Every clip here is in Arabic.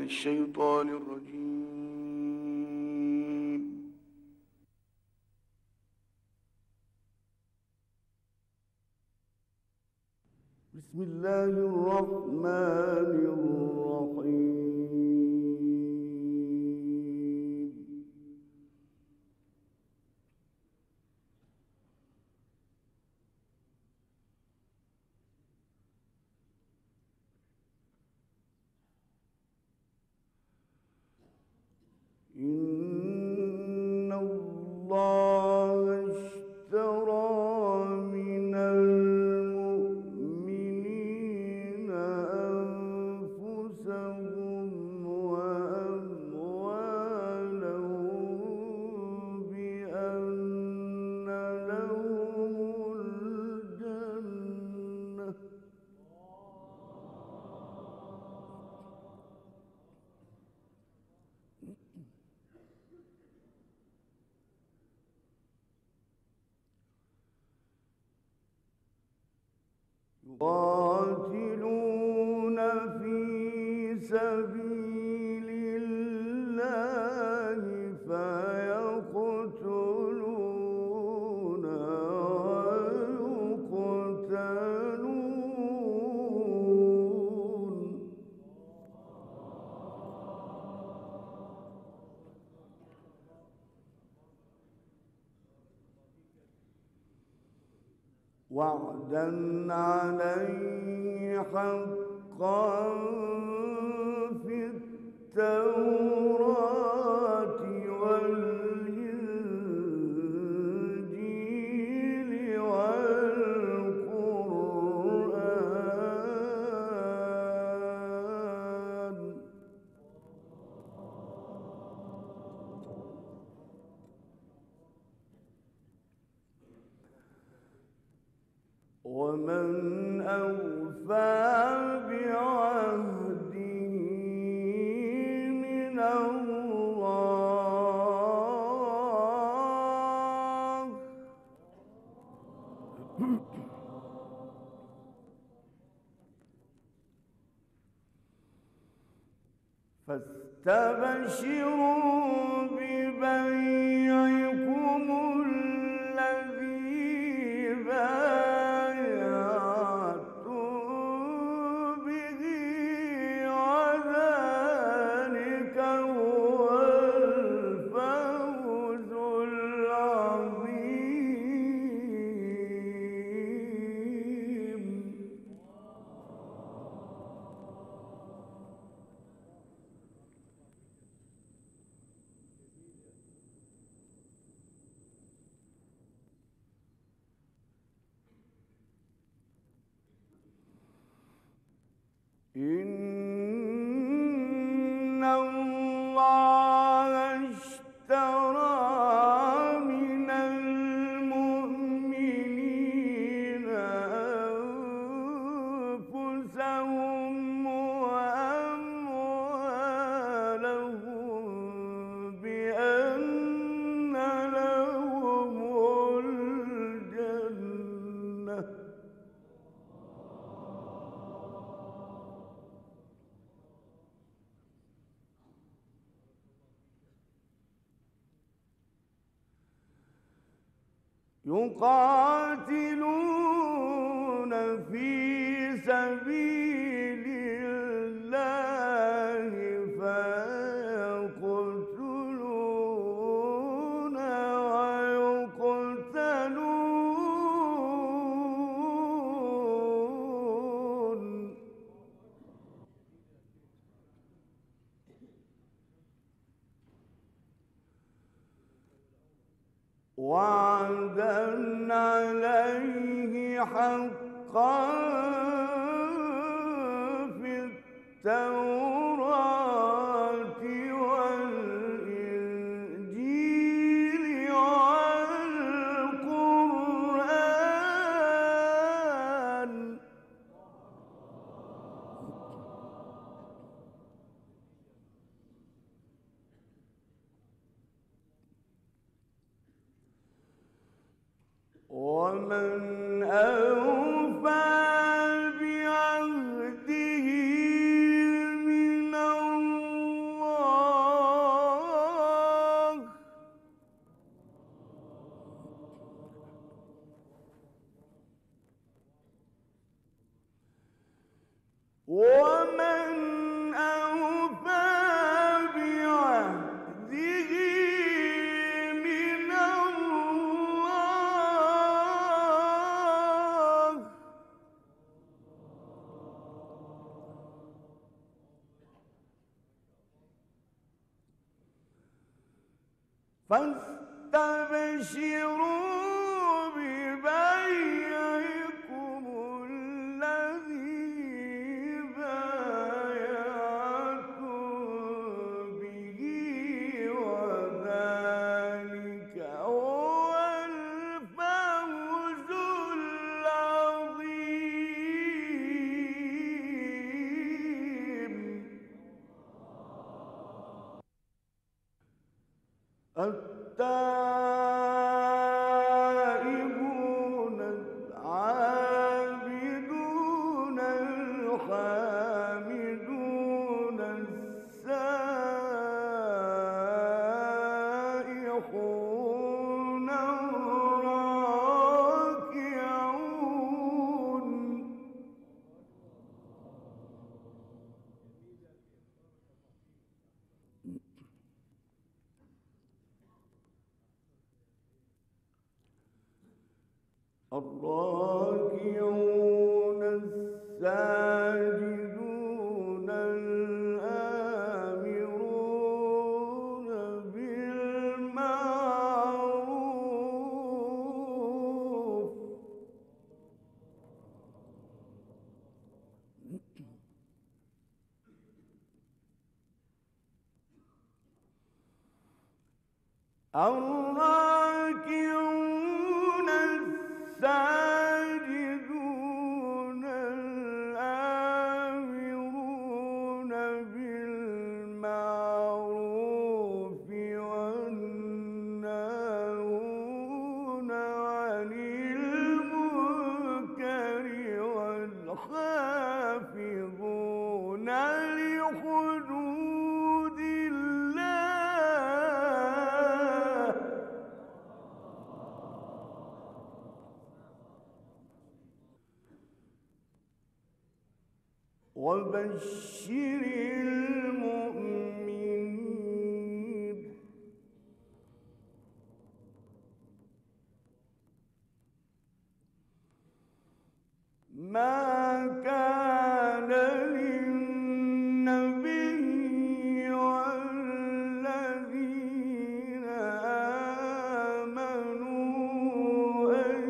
الشيطان الرجيم. بسم الله الرحمن الرحيم. إن الله اشترى من المؤمنين أنفسهم وأموالهم بأن لهم الجنة يقاتلون في سبيل الله فيقتلون ويقتلون وعدا عليه حقا في التوراة والإنجيل والقرآن ومن أوفى بعهده من الله فاستبشروا ببيعكم الذي بايعتم به وذلك هو الفوز العظيم. إن الله اشترى من المؤمنين أنفسهم وأموالهم بأن لهم الجنة يقاتلون في سبيل الله فيقتلون ويقتلون وعدا عليه حقا في التوراة والإنجيل والقرآن ومن أوفى بعهده من الله فاستبشروا ببيعكم الذي بايعتم به وذلك هو الفوز العظيم. التائبون العابدون الحامدون السائحون الراكعون. الراكعون الساجدون الآمرون بالمعروف الراكعون الساجدون الآمرون بالمعروف والناهون عن المنكر والحافظون لحدود الله. وبشر المؤمنين. ما كان للنبي والذين آمنوا أن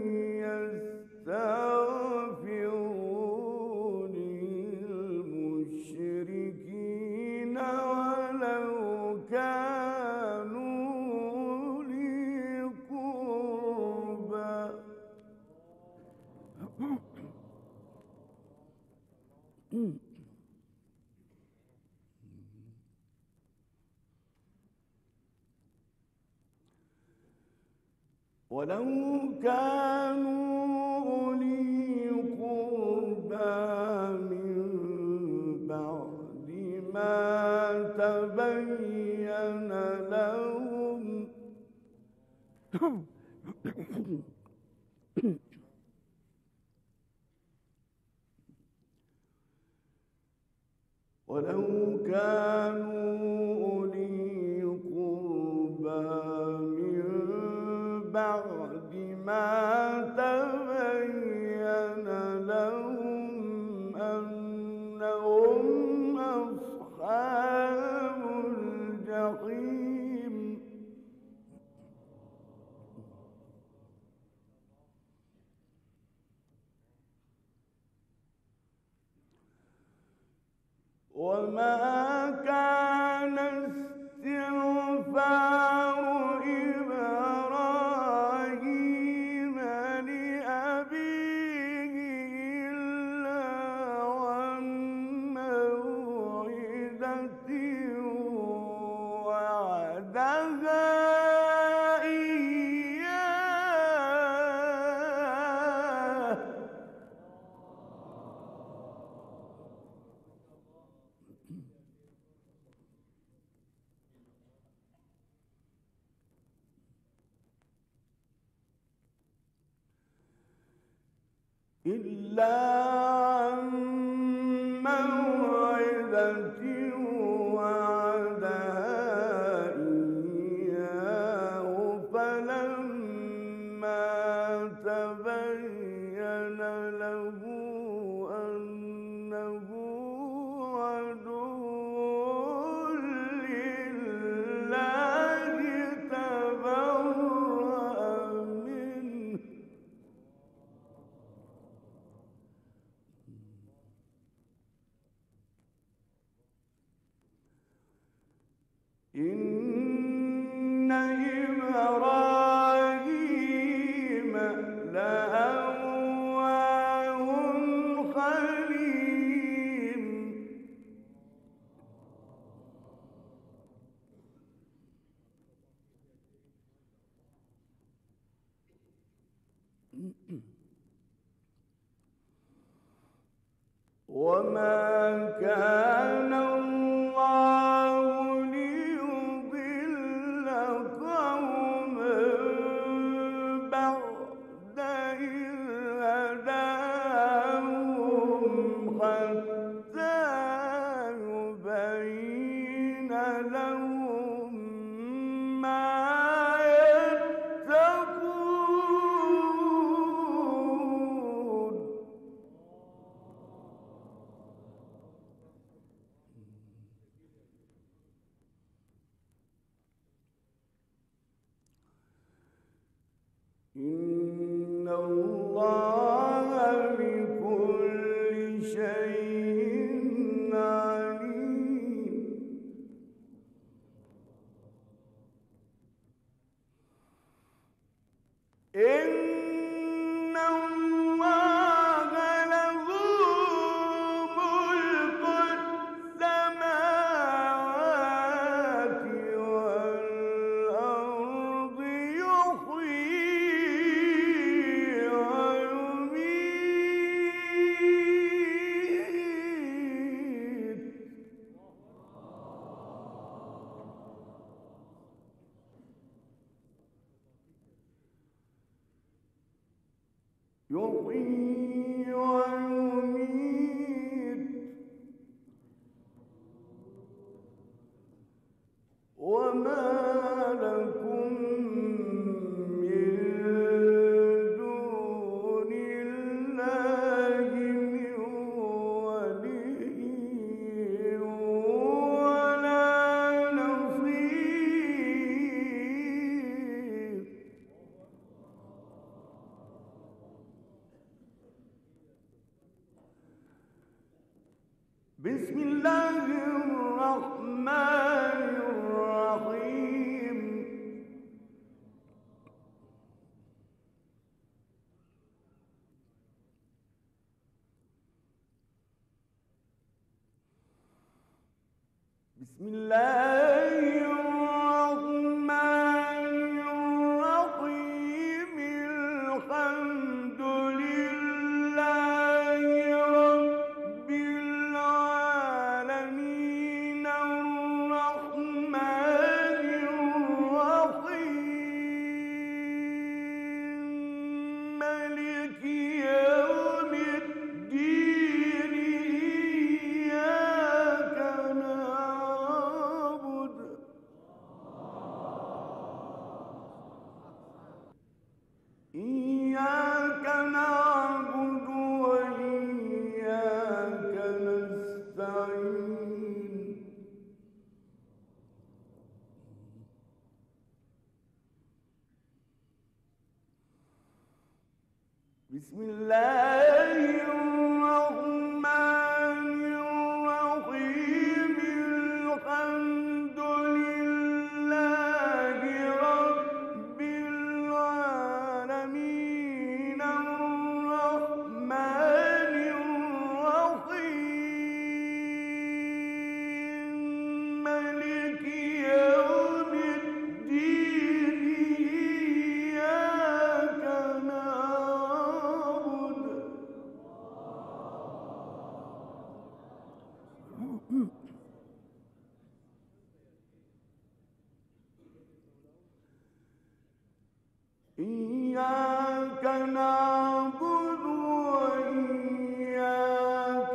يستغفروا للمشركين ولو كانوا أولي قربى. ولو كانوا أولي قربى من بعد ما تبين لهم ولو كانوا أولي قربى من بعد ما تبين لهم أنهم أصحاب الجحيم. وما كان استغفار إبراهيم لأبيه إلا عن موعدة وعدها إياه. إلا عن موعدة وعدها إياه فلما تبين له أنه عدو لله إن إبراهيم لأواه حليم وما كان الله ليضل قوما بعد إذ هداهم حتى يبين لهم ما يتقون إن الله بكل شيء عليم إن الله له ملك السماوات والأرض يحيي ويميت يحيي ويميت وما لكم من دون الله من ولي ولا نصير بسم الله الرحمن الرحيم بسم الله الرحمن الرحيم الحمد لله رب العالمين الرحمن الرحيم مالك يوم الدين إياك نعبد وإياك نستعين بسم الله الرحمن الرحيم الحمد لله رب العالمين الرحمن الرحيم مالك يوم الدين إياك نعبد إياك نعبد وإياك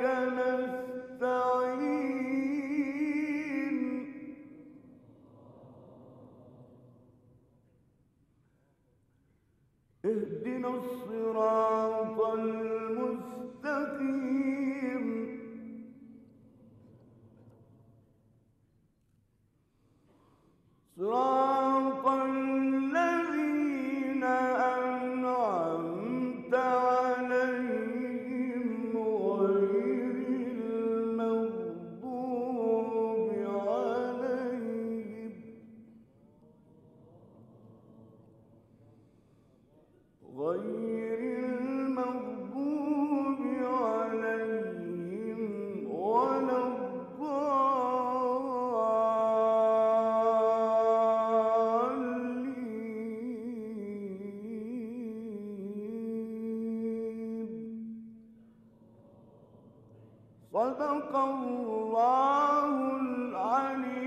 نستعين اهدنا الصراط المستقيم صراط الذين أنعمت عليهم غير المغضوب عليهم صدق الله العلي